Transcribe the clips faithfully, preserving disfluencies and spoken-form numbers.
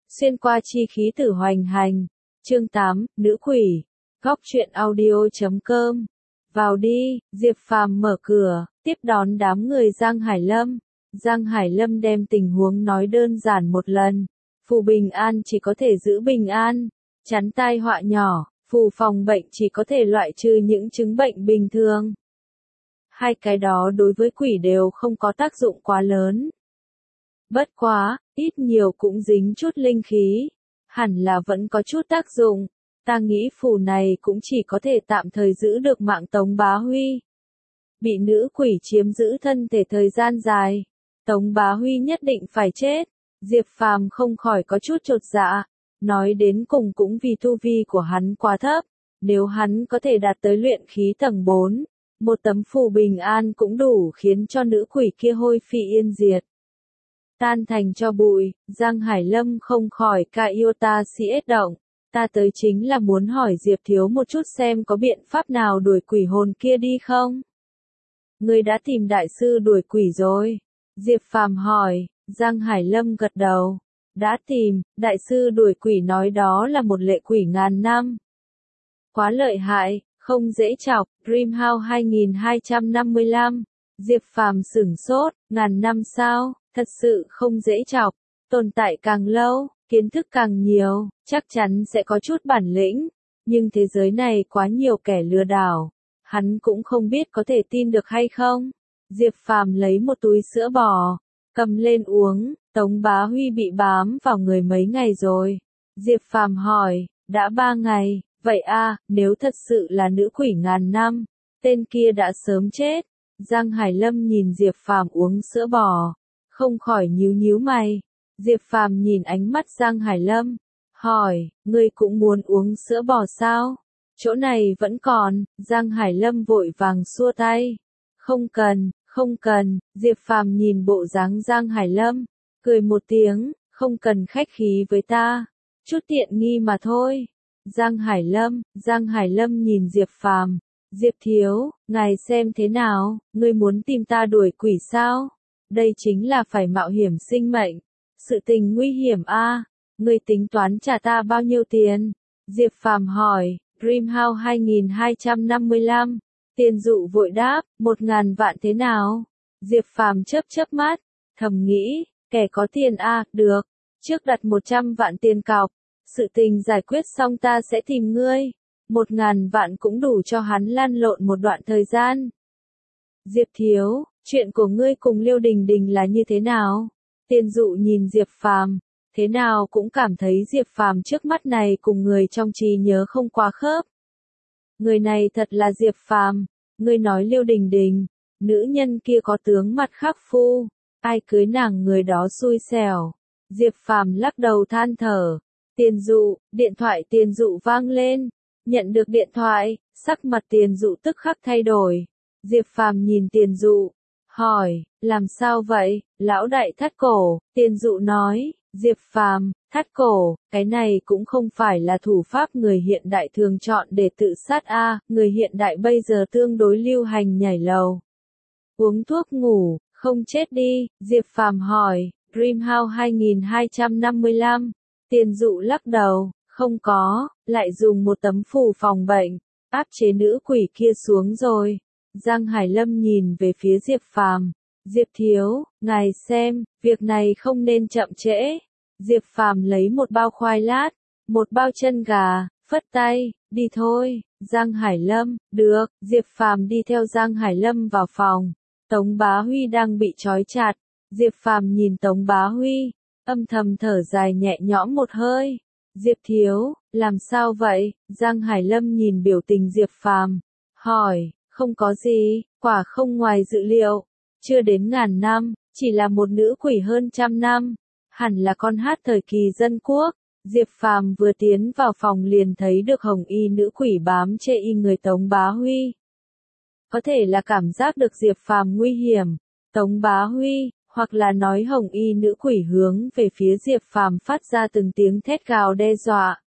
Xuyên qua chi khí tử hoành hành. Chương tám, Nữ quỷ. Góc truyện audio chấm com. Vào đi, Diệp Phàm mở cửa, tiếp đón đám người Giang Hải Lâm. Giang Hải Lâm đem tình huống nói đơn giản một lần. Phù bình an chỉ có thể giữ bình an, chắn tai họa nhỏ, phù phòng bệnh chỉ có thể loại trừ những chứng bệnh bình thường. Hai cái đó đối với quỷ đều không có tác dụng quá lớn. Bất quá, ít nhiều cũng dính chút linh khí, hẳn là vẫn có chút tác dụng. Ta nghĩ phù này cũng chỉ có thể tạm thời giữ được mạng Tống Bá Huy. Bị nữ quỷ chiếm giữ thân thể thời gian dài, Tống Bá Huy nhất định phải chết. Diệp Phàm không khỏi có chút chột dạ, nói đến cùng cũng vì tu vi của hắn quá thấp, nếu hắn có thể đạt tới luyện khí tầng bốn, một tấm phù bình an cũng đủ khiến cho nữ quỷ kia hôi phi yên diệt. Tan thành cho bụi, Giang Hải Lâm không khỏi ca yêu ta si ết động, ta tới chính là muốn hỏi Diệp Thiếu một chút xem có biện pháp nào đuổi quỷ hồn kia đi không? Ngươi đã tìm đại sư đuổi quỷ rồi? Diệp Phàm hỏi. Giang Hải Lâm gật đầu. Đã tìm, đại sư đuổi quỷ nói đó là một lệ quỷ ngàn năm. Quá lợi hại, không dễ chọc. Dreamhouse hai nghìn hai trăm năm mươi lăm. Diệp Phàm sửng sốt, ngàn năm sao, thật sự không dễ chọc. Tồn tại càng lâu, kiến thức càng nhiều, chắc chắn sẽ có chút bản lĩnh. Nhưng thế giới này quá nhiều kẻ lừa đảo. Hắn cũng không biết có thể tin được hay không. Diệp Phàm lấy một túi sữa bò, cầm lên uống. Tống Bá Huy bị bám vào người mấy ngày rồi. Diệp Phàm hỏi, đã ba ngày, vậy a, nếu thật sự là nữ quỷ ngàn năm, tên kia đã sớm chết. Giang Hải Lâm nhìn Diệp Phàm uống sữa bò, không khỏi nhíu nhíu mày. Diệp Phàm nhìn ánh mắt Giang Hải Lâm, hỏi, ngươi cũng muốn uống sữa bò sao? Chỗ này vẫn còn. Giang Hải Lâm vội vàng xua tay. Không cần, không cần. Diệp Phàm nhìn bộ dáng Giang Hải Lâm, cười một tiếng, không cần khách khí với ta, chút tiện nghi mà thôi. Giang Hải Lâm, Giang Hải Lâm nhìn Diệp Phàm, Diệp Thiếu, ngài xem thế nào, ngươi muốn tìm ta đuổi quỷ sao? Đây chính là phải mạo hiểm sinh mệnh, sự tình nguy hiểm a, ngươi tính toán trả ta bao nhiêu tiền? Diệp Phàm hỏi. Dreamhouse hai nghìn hai trăm năm mươi lăm. Tiền dụ vội đáp, một ngàn vạn thế nào? Diệp Phàm chớp chớp mắt, thầm nghĩ, kẻ có tiền a, à, được, trước đặt một trăm vạn tiền cọc, sự tình giải quyết xong ta sẽ tìm ngươi, một ngàn vạn cũng đủ cho hắn lăn lộn một đoạn thời gian. Diệp Thiếu, chuyện của ngươi cùng Liêu Đình Đình là như thế nào? Tiền dụ nhìn Diệp Phàm, thế nào cũng cảm thấy Diệp Phàm trước mắt này cùng người trong trí nhớ không quá khớp. Người này thật là Diệp Phàm, ngươi nói Liêu Đình Đình, nữ nhân kia có tướng mặt khắc phu, ai cưới nàng người đó xui xẻo. Diệp Phàm lắc đầu than thở. Tiền dụ, điện thoại tiền dụ vang lên, nhận được điện thoại, sắc mặt tiền dụ tức khắc thay đổi. Diệp Phàm nhìn tiền dụ, hỏi, làm sao vậy, lão đại thắt cổ? Tiền dụ nói, Diệp Phàm, thắt cổ, cái này cũng không phải là thủ pháp người hiện đại thường chọn để tự sát a, à, người hiện đại bây giờ tương đối lưu hành nhảy lầu. Uống thuốc ngủ, không chết đi, Diệp Phàm hỏi. Dreamhouse hai nghìn hai trăm năm mươi lăm. Tiền dụ lắc đầu, không có, lại dùng một tấm phù phòng bệnh, áp chế nữ quỷ kia xuống rồi. Giang Hải Lâm nhìn về phía Diệp Phàm, Diệp Thiếu, ngài xem, việc này không nên chậm trễ. Diệp Phàm lấy một bao khoai lát, một bao chân gà, phất tay, đi thôi. Giang Hải Lâm, được. Diệp Phàm đi theo Giang Hải Lâm vào phòng. Tống Bá Huy đang bị trói chặt. Diệp Phàm nhìn Tống Bá Huy, âm thầm thở dài nhẹ nhõm một hơi. Diệp Thiếu, làm sao vậy? Giang Hải Lâm nhìn biểu tình Diệp Phàm, hỏi, không có gì, quả không ngoài dự liệu, chưa đến ngàn năm, chỉ là một nữ quỷ hơn trăm năm, hẳn là con hát thời kỳ dân quốc. Diệp Phàm vừa tiến vào phòng liền thấy được hồng y nữ quỷ bám chê y người Tống Bá Huy. Có thể là cảm giác được Diệp Phàm nguy hiểm, Tống Bá Huy, hoặc là nói hồng y nữ quỷ hướng về phía Diệp Phàm phát ra từng tiếng thét gào đe dọa.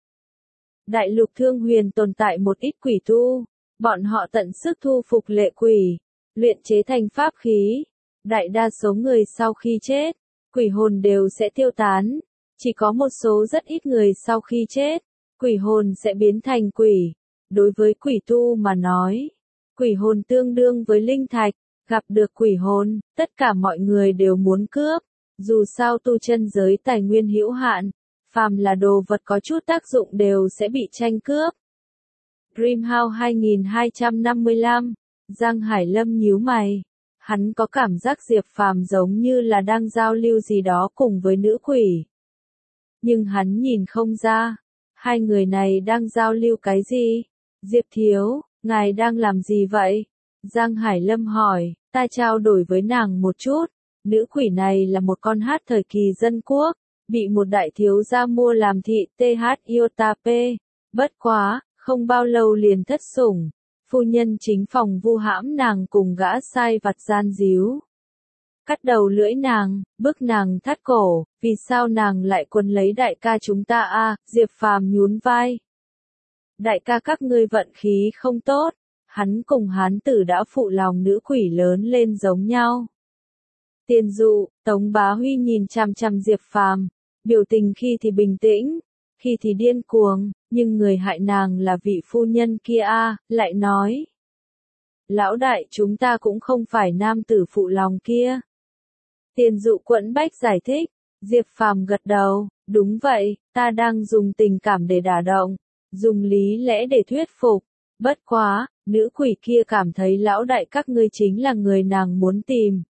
Đại lục Thương Huyền tồn tại một ít quỷ tu, bọn họ tận sức thu phục lệ quỷ, luyện chế thành pháp khí. Đại đa số người sau khi chết, quỷ hồn đều sẽ tiêu tán, Chỉ có một số rất ít người sau khi chết, quỷ hồn sẽ biến thành quỷ. Đối với quỷ tu mà nói, quỷ hồn tương đương với linh thạch, gặp được quỷ hồn, tất cả mọi người đều muốn cướp. Dù sao tu chân giới tài nguyên hữu hạn, phàm là đồ vật có chút tác dụng đều sẽ bị tranh cướp. Dreamhouse hai nghìn hai trăm năm mươi lăm, Giang Hải Lâm nhíu mày. Hắn có cảm giác Diệp Phàm giống như là đang giao lưu gì đó cùng với nữ quỷ. Nhưng hắn nhìn không ra, hai người này đang giao lưu cái gì? Diệp thiếu, ngài đang làm gì vậy? Giang Hải Lâm hỏi, ta trao đổi với nàng một chút. Nữ quỷ này là một con hát thời kỳ dân quốc, bị một đại thiếu gia mua làm thị tê hát iota pê. Bất quá, không bao lâu liền thất sủng. Phu nhân chính phòng vu hãm nàng cùng gã sai vặt gian díu. Cắt đầu lưỡi nàng, bức nàng thắt cổ, vì sao nàng lại quấn lấy đại ca chúng ta a? Diệp Phàm nhún vai. Đại ca các ngươi vận khí không tốt, hắn cùng hán tử đã phụ lòng nữ quỷ lớn lên giống nhau. Tiền dụ, Tống Bá Huy nhìn chằm chằm Diệp Phàm, biểu tình khi thì bình tĩnh, khi thì điên cuồng, nhưng người hại nàng là vị phu nhân kia a, lại nói. Lão đại chúng ta cũng không phải nam tử phụ lòng kia. Tiền dụ quẫn bách giải thích, Diệp Phàm gật đầu, đúng vậy, ta đang dùng tình cảm để đả động, dùng lý lẽ để thuyết phục. Bất quá, nữ quỷ kia cảm thấy lão đại các ngươi chính là người nàng muốn tìm.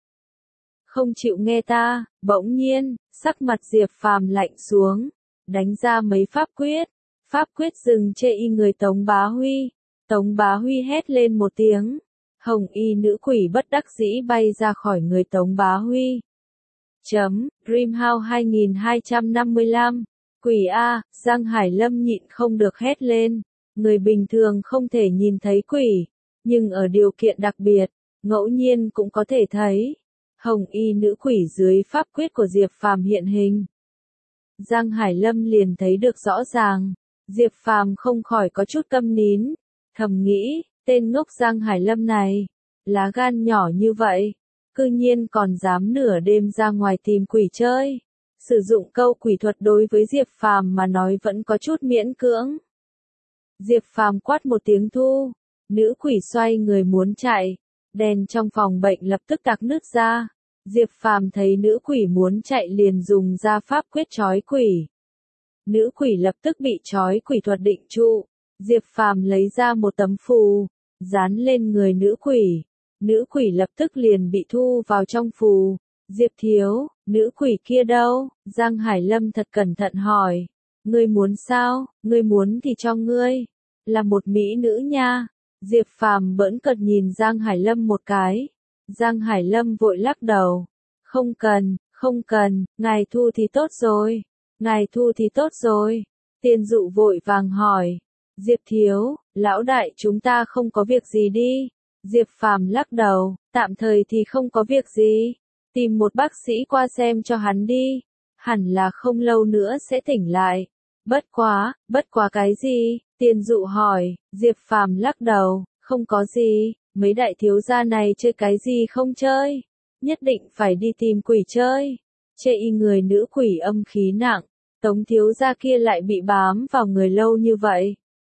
Không chịu nghe ta, bỗng nhiên, sắc mặt Diệp Phàm lạnh xuống, đánh ra mấy pháp quyết. Pháp quyết dừng chê y người Tống Bá Huy. Tống Bá Huy hét lên một tiếng. Hồng y nữ quỷ bất đắc dĩ bay ra khỏi người Tống Bá Huy. Chấm, Dreamhouse hai nghìn hai trăm năm mươi lăm. Quỷ A, Giang Hải Lâm nhịn không được hét lên. Người bình thường không thể nhìn thấy quỷ, nhưng ở điều kiện đặc biệt, ngẫu nhiên cũng có thể thấy. Hồng y nữ quỷ dưới pháp quyết của Diệp Phàm hiện hình. Giang Hải Lâm liền thấy được rõ ràng. Diệp Phàm không khỏi có chút câm nín, thầm nghĩ, tên ngốc Giang Hải Lâm này, lá gan nhỏ như vậy, cư nhiên còn dám nửa đêm ra ngoài tìm quỷ chơi. Sử dụng câu quỷ thuật đối với Diệp Phàm mà nói vẫn có chút miễn cưỡng. Diệp Phàm quát một tiếng thu, nữ quỷ xoay người muốn chạy, đèn trong phòng bệnh lập tức tạc nứt ra. Diệp Phàm thấy nữ quỷ muốn chạy liền dùng ra pháp quyết trói quỷ. Nữ quỷ lập tức bị trói quỷ thuật định trụ. Diệp Phàm lấy ra một tấm phù, dán lên người nữ quỷ. Nữ quỷ lập tức liền bị thu vào trong phù. Diệp thiếu, nữ quỷ kia đâu? Giang Hải Lâm thật cẩn thận hỏi. Ngươi muốn sao? Ngươi muốn thì cho ngươi. Là một mỹ nữ nha. Diệp Phàm bỡn cợt nhìn Giang Hải Lâm một cái. Giang Hải Lâm vội lắc đầu. Không cần, không cần, ngài thu thì tốt rồi. Ngài thu thì tốt rồi. Tiền dụ vội vàng hỏi. Diệp thiếu, lão đại chúng ta không có việc gì đi. Diệp Phàm lắc đầu, tạm thời thì không có việc gì. Tìm một bác sĩ qua xem cho hắn đi. Hẳn là không lâu nữa sẽ tỉnh lại. Bất quá, bất quá cái gì? Tiền dụ hỏi. Diệp Phàm lắc đầu, không có gì. Mấy đại thiếu gia này chơi cái gì không chơi. Nhất định phải đi tìm quỷ chơi. Chê y người nữ quỷ âm khí nặng. Tống thiếu gia kia lại bị bám vào người lâu như vậy.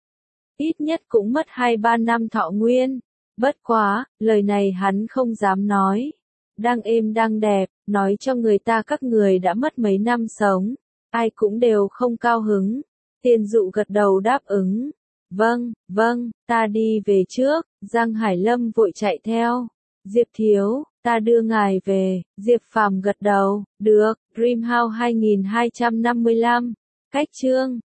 Ít nhất cũng mất hai ba năm thọ nguyên. Bất quá, lời này hắn không dám nói. Đang êm đang đẹp, nói cho người ta các người đã mất mấy năm sống. Ai cũng đều không cao hứng. Tiền dụ gật đầu đáp ứng. Vâng, vâng, ta đi về trước. Giang Hải Lâm vội chạy theo. Diệp thiếu, ta đưa ngài về. Diệp Phàm gật đầu. Được, Dreamhouse hai nghìn hai trăm năm mươi lăm. Cách chương.